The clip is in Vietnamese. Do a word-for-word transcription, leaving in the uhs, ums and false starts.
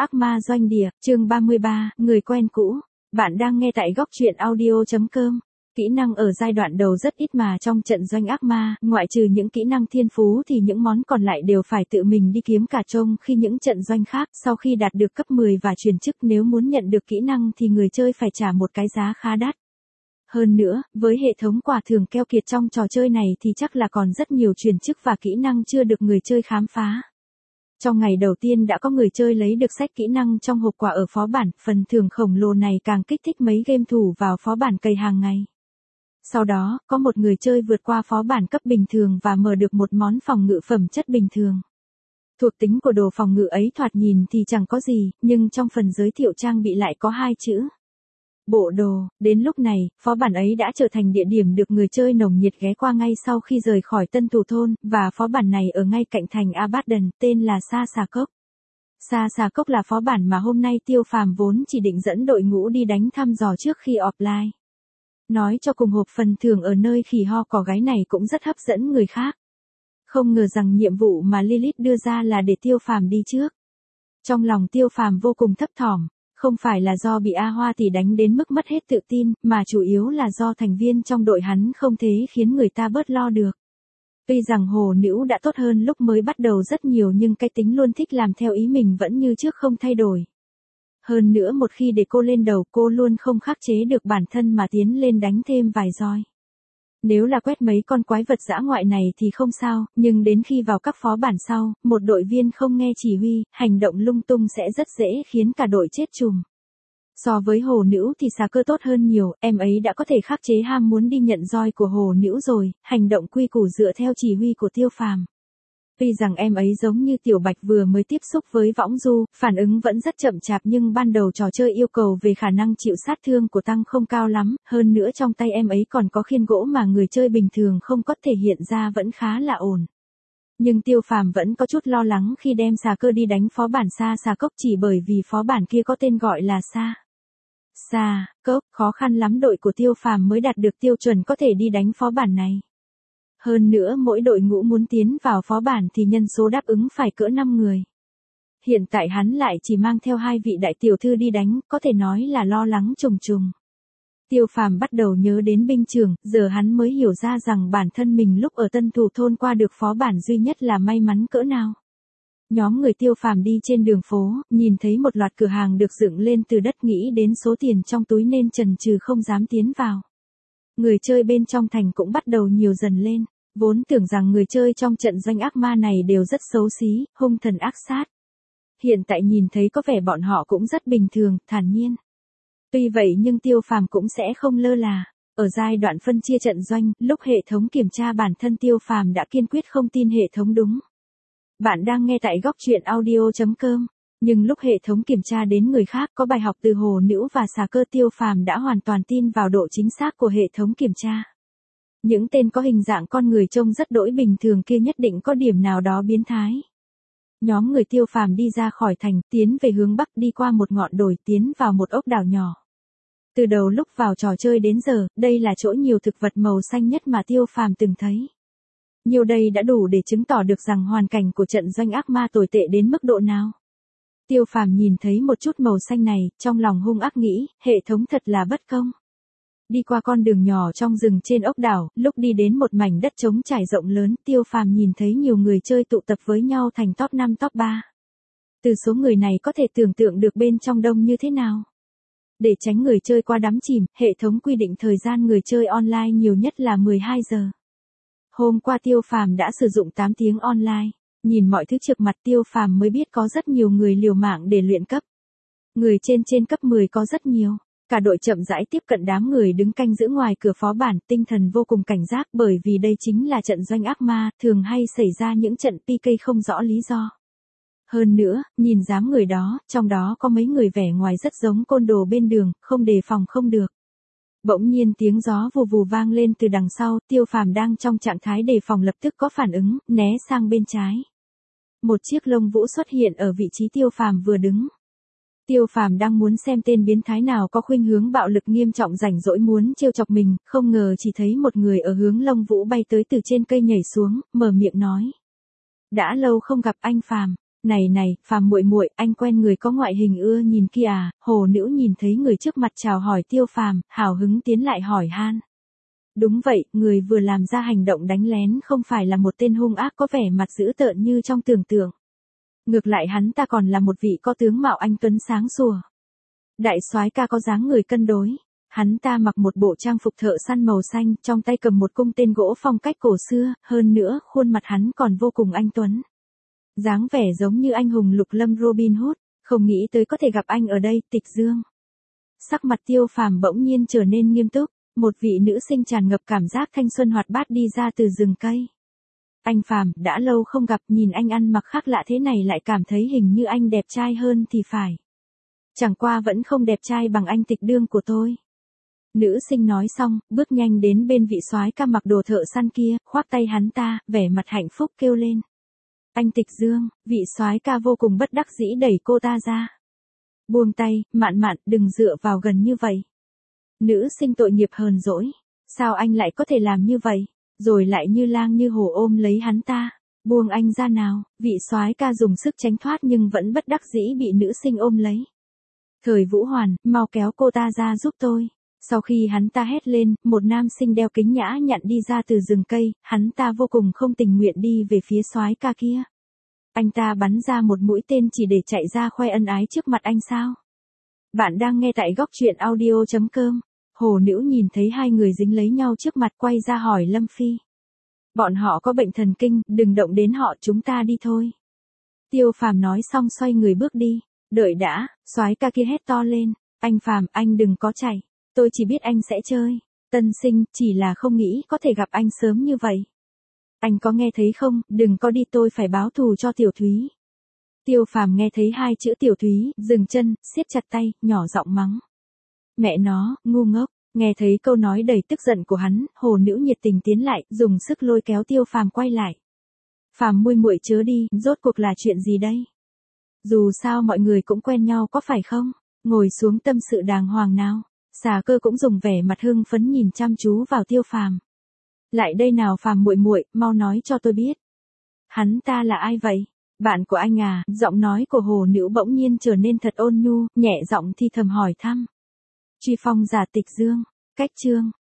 Ác ma doanh địa, chương ba mươi ba, người quen cũ. Bạn đang nghe tại góc truyện audio chấm com. Kỹ năng ở giai đoạn đầu rất ít mà trong trận doanh ác ma, ngoại trừ những kỹ năng thiên phú thì những món còn lại đều phải tự mình đi kiếm cả trông khi những trận doanh khác sau khi đạt được cấp mười và truyền chức nếu muốn nhận được kỹ năng thì người chơi phải trả một cái giá khá đắt. Hơn nữa, với hệ thống quả thưởng keo kiệt trong trò chơi này thì chắc là còn rất nhiều truyền chức và kỹ năng chưa được người chơi khám phá. Trong ngày đầu tiên đã có người chơi lấy được sách kỹ năng trong hộp quà ở phó bản, phần thưởng khổng lồ này càng kích thích mấy game thủ vào phó bản cày hàng ngày. Sau đó, có một người chơi vượt qua phó bản cấp bình thường và mở được một món phòng ngự phẩm chất bình thường. Thuộc tính của đồ phòng ngự ấy thoạt nhìn thì chẳng có gì, nhưng trong phần giới thiệu trang bị lại có hai chữ. Bộ đồ. Đến lúc này, phó bản ấy đã trở thành địa điểm được người chơi nồng nhiệt ghé qua ngay sau khi rời khỏi Tân Thủ Thôn, và phó bản này ở ngay cạnh thành Abaddon, tên là Sa Xà Cốc. Sa Xà Cốc là phó bản mà hôm nay Tiêu Phàm vốn chỉ định dẫn đội ngũ đi đánh thăm dò trước khi offline. Nói cho cùng hộp phần thưởng ở nơi khỉ ho cò gáy này cũng rất hấp dẫn người khác. Không ngờ rằng nhiệm vụ mà Lilith đưa ra là để Tiêu Phàm đi trước. Trong lòng Tiêu Phàm vô cùng thấp thỏm. Không phải là do bị A Hoa tỷ đánh đến mức mất hết tự tin, mà chủ yếu là do thành viên trong đội hắn không thế khiến người ta bớt lo được. Tuy rằng Hồ Nữ đã tốt hơn lúc mới bắt đầu rất nhiều nhưng cái tính luôn thích làm theo ý mình vẫn như trước không thay đổi. Hơn nữa một khi để cô lên đầu cô luôn không khắc chế được bản thân mà tiến lên đánh thêm vài roi. Nếu là quét mấy con quái vật dã ngoại này thì không sao, nhưng đến khi vào các phó bản sau, một đội viên không nghe chỉ huy, hành động lung tung sẽ rất dễ khiến cả đội chết chùm. So với Hồ Nữ thì Xà Cơ tốt hơn nhiều, em ấy đã có thể khắc chế ham muốn đi nhận roi của Hồ Nữ rồi, hành động quy củ dựa theo chỉ huy của Tiêu Phàm. Tuy rằng em ấy giống như Tiểu Bạch vừa mới tiếp xúc với võng du, phản ứng vẫn rất chậm chạp nhưng ban đầu trò chơi yêu cầu về khả năng chịu sát thương của tăng không cao lắm, hơn nữa trong tay em ấy còn có khiên gỗ mà người chơi bình thường không có thể hiện ra vẫn khá là ổn. Nhưng Tiêu Phàm vẫn có chút lo lắng khi đem Xà Cơ đi đánh phó bản Sa Xà Cốc chỉ bởi vì phó bản kia có tên gọi là Sa Xà Cốc, khó khăn lắm đội của Tiêu Phàm mới đạt được tiêu chuẩn có thể đi đánh phó bản này. Hơn nữa mỗi đội ngũ muốn tiến vào phó bản thì nhân số đáp ứng phải cỡ năm người. Hiện tại hắn lại chỉ mang theo hai vị đại tiểu thư đi đánh, có thể nói là lo lắng trùng trùng. Tiêu Phàm bắt đầu nhớ đến binh trường, giờ hắn mới hiểu ra rằng bản thân mình lúc ở Tân Thủ Thôn qua được phó bản duy nhất là may mắn cỡ nào. Nhóm người Tiêu Phàm đi trên đường phố, nhìn thấy một loạt cửa hàng được dựng lên từ đất nghĩ đến số tiền trong túi nên chần chừ không dám tiến vào. Người chơi bên trong thành cũng bắt đầu nhiều dần lên, vốn tưởng rằng người chơi trong trận doanh ác ma này đều rất xấu xí, hung thần ác sát. Hiện tại nhìn thấy có vẻ bọn họ cũng rất bình thường, thản nhiên. Tuy vậy nhưng Tiêu Phàm cũng sẽ không lơ là. Ở giai đoạn phân chia trận doanh, lúc hệ thống kiểm tra bản thân Tiêu Phàm đã kiên quyết không tin hệ thống đúng. Bạn đang nghe tại góc truyện audio chấm com. Nhưng lúc hệ thống kiểm tra đến người khác có bài học từ Hồ Nữ và Xà Cơ, Tiêu Phàm đã hoàn toàn tin vào độ chính xác của hệ thống kiểm tra. Những tên có hình dạng con người trông rất đỗi bình thường kia nhất định có điểm nào đó biến thái. Nhóm người Tiêu Phàm đi ra khỏi thành, tiến về hướng bắc, đi qua một ngọn đồi, tiến vào một ốc đảo nhỏ. Từ đầu lúc vào trò chơi đến giờ, đây là chỗ nhiều thực vật màu xanh nhất mà Tiêu Phàm từng thấy. Nhiều đây đã đủ để chứng tỏ được rằng hoàn cảnh của trận doanh ác ma tồi tệ đến mức độ nào. Tiêu Phàm nhìn thấy một chút màu xanh này, trong lòng hung ác nghĩ, hệ thống thật là bất công. Đi qua con đường nhỏ trong rừng trên ốc đảo, lúc đi đến một mảnh đất trống trải rộng lớn, Tiêu Phàm nhìn thấy nhiều người chơi tụ tập với nhau thành top năm top ba. Từ số người này có thể tưởng tượng được bên trong đông như thế nào. Để tránh người chơi qua đắm chìm, hệ thống quy định thời gian người chơi online nhiều nhất là mười hai giờ. Hôm qua Tiêu Phàm đã sử dụng tám tiếng online. Nhìn mọi thứ trước mặt Tiêu Phàm mới biết có rất nhiều người liều mạng để luyện cấp. Người trên trên cấp mười có rất nhiều. Cả đội chậm rãi tiếp cận đám người đứng canh giữ ngoài cửa phó bản, tinh thần vô cùng cảnh giác bởi vì đây chính là trận doanh ác ma, thường hay xảy ra những trận pê ca không rõ lý do. Hơn nữa, nhìn dám người đó, trong đó có mấy người vẻ ngoài rất giống côn đồ bên đường, không đề phòng không được. Bỗng nhiên tiếng gió vù vù vang lên từ đằng sau, Tiêu Phàm đang trong trạng thái đề phòng lập tức có phản ứng, né sang bên trái. Một chiếc lông vũ xuất hiện ở vị trí Tiêu Phàm vừa đứng. Tiêu Phàm đang muốn xem tên biến thái nào có khuynh hướng bạo lực nghiêm trọng rảnh rỗi muốn trêu chọc mình, không ngờ chỉ thấy một người ở hướng lông vũ bay tới từ trên cây nhảy xuống, mở miệng nói. Đã lâu không gặp anh Phàm. Này này, Phàm muội muội, anh quen người có ngoại hình ưa nhìn kia à? Hồ Nữ nhìn thấy người trước mặt chào hỏi Tiêu Phàm, hào hứng tiến lại hỏi han. Đúng vậy, người vừa làm ra hành động đánh lén không phải là một tên hung ác có vẻ mặt dữ tợn như trong tưởng tượng. Ngược lại hắn ta còn là một vị có tướng mạo anh tuấn sáng sủa. Đại soái ca có dáng người cân đối. Hắn ta mặc một bộ trang phục thợ săn màu xanh, trong tay cầm một cung tên gỗ phong cách cổ xưa, hơn nữa khuôn mặt hắn còn vô cùng anh tuấn. Dáng vẻ giống như anh hùng lục lâm Robin Hood, không nghĩ tới có thể gặp anh ở đây, Tịch Dương. Sắc mặt Tiêu Phàm bỗng nhiên trở nên nghiêm túc, một vị nữ sinh tràn ngập cảm giác thanh xuân hoạt bát đi ra từ rừng cây. Anh Phàm, đã lâu không gặp, nhìn anh ăn mặc khác lạ thế này lại cảm thấy hình như anh đẹp trai hơn thì phải. Chẳng qua vẫn không đẹp trai bằng anh Tịch Đương của tôi. Nữ sinh nói xong, bước nhanh đến bên vị soái ca mặc đồ thợ săn kia, khoác tay hắn ta, vẻ mặt hạnh phúc kêu lên. Anh Tịch Dương, vị soái ca vô cùng bất đắc dĩ đẩy cô ta ra. Buông tay, Mạn Mạn, đừng dựa vào gần như vậy. Nữ sinh tội nghiệp hờn dỗi. Sao anh lại có thể làm như vậy? Rồi lại như lang như hổ ôm lấy hắn ta. Buông anh ra nào, vị soái ca dùng sức tránh thoát nhưng vẫn bất đắc dĩ bị nữ sinh ôm lấy. Thời Vũ Hoàn, mau kéo cô ta ra giúp tôi. Sau khi hắn ta hét lên, một nam sinh đeo kính nhã nhặn đi ra từ rừng cây, hắn ta vô cùng không tình nguyện đi về phía soái ca kia. Anh ta bắn ra một mũi tên chỉ để chạy ra khoe ân ái trước mặt anh sao? Bạn đang nghe tại góc truyện audio chấm com. Hồ Nữ nhìn thấy hai người dính lấy nhau trước mặt quay ra hỏi Lâm Phi. Bọn họ có bệnh thần kinh, đừng động đến họ, chúng ta đi thôi. Tiêu Phàm nói xong xoay người bước đi. Đợi đã, soái ca kia hét to lên. Anh Phàm, anh đừng có chạy. Tôi chỉ biết anh sẽ chơi. Tân sinh, chỉ là không nghĩ có thể gặp anh sớm như vậy. Anh có nghe thấy không, đừng có đi, tôi phải báo thù cho Tiểu Thúy. Tiêu Phàm nghe thấy hai chữ Tiểu Thúy, dừng chân, siết chặt tay, nhỏ giọng mắng. Mẹ nó, ngu ngốc. Nghe thấy câu nói đầy tức giận của hắn, Hồ Nữ nhiệt tình tiến lại, dùng sức lôi kéo Tiêu Phàm quay lại. Phàm muội muội chớ đi, rốt cuộc là chuyện gì đây? Dù sao mọi người cũng quen nhau có phải không? Ngồi xuống tâm sự đàng hoàng nào. Xà Cơ cũng dùng vẻ mặt hưng phấn nhìn chăm chú vào Tiêu Phàm. Lại đây nào Phàm muội muội, mau nói cho tôi biết. Hắn ta là ai vậy? Bạn của anh à? Giọng nói của Hồ Nữ bỗng nhiên trở nên thật ôn nhu, nhẹ giọng thì thầm hỏi thăm. Truy phong giả Tịch Dương. Cách chương.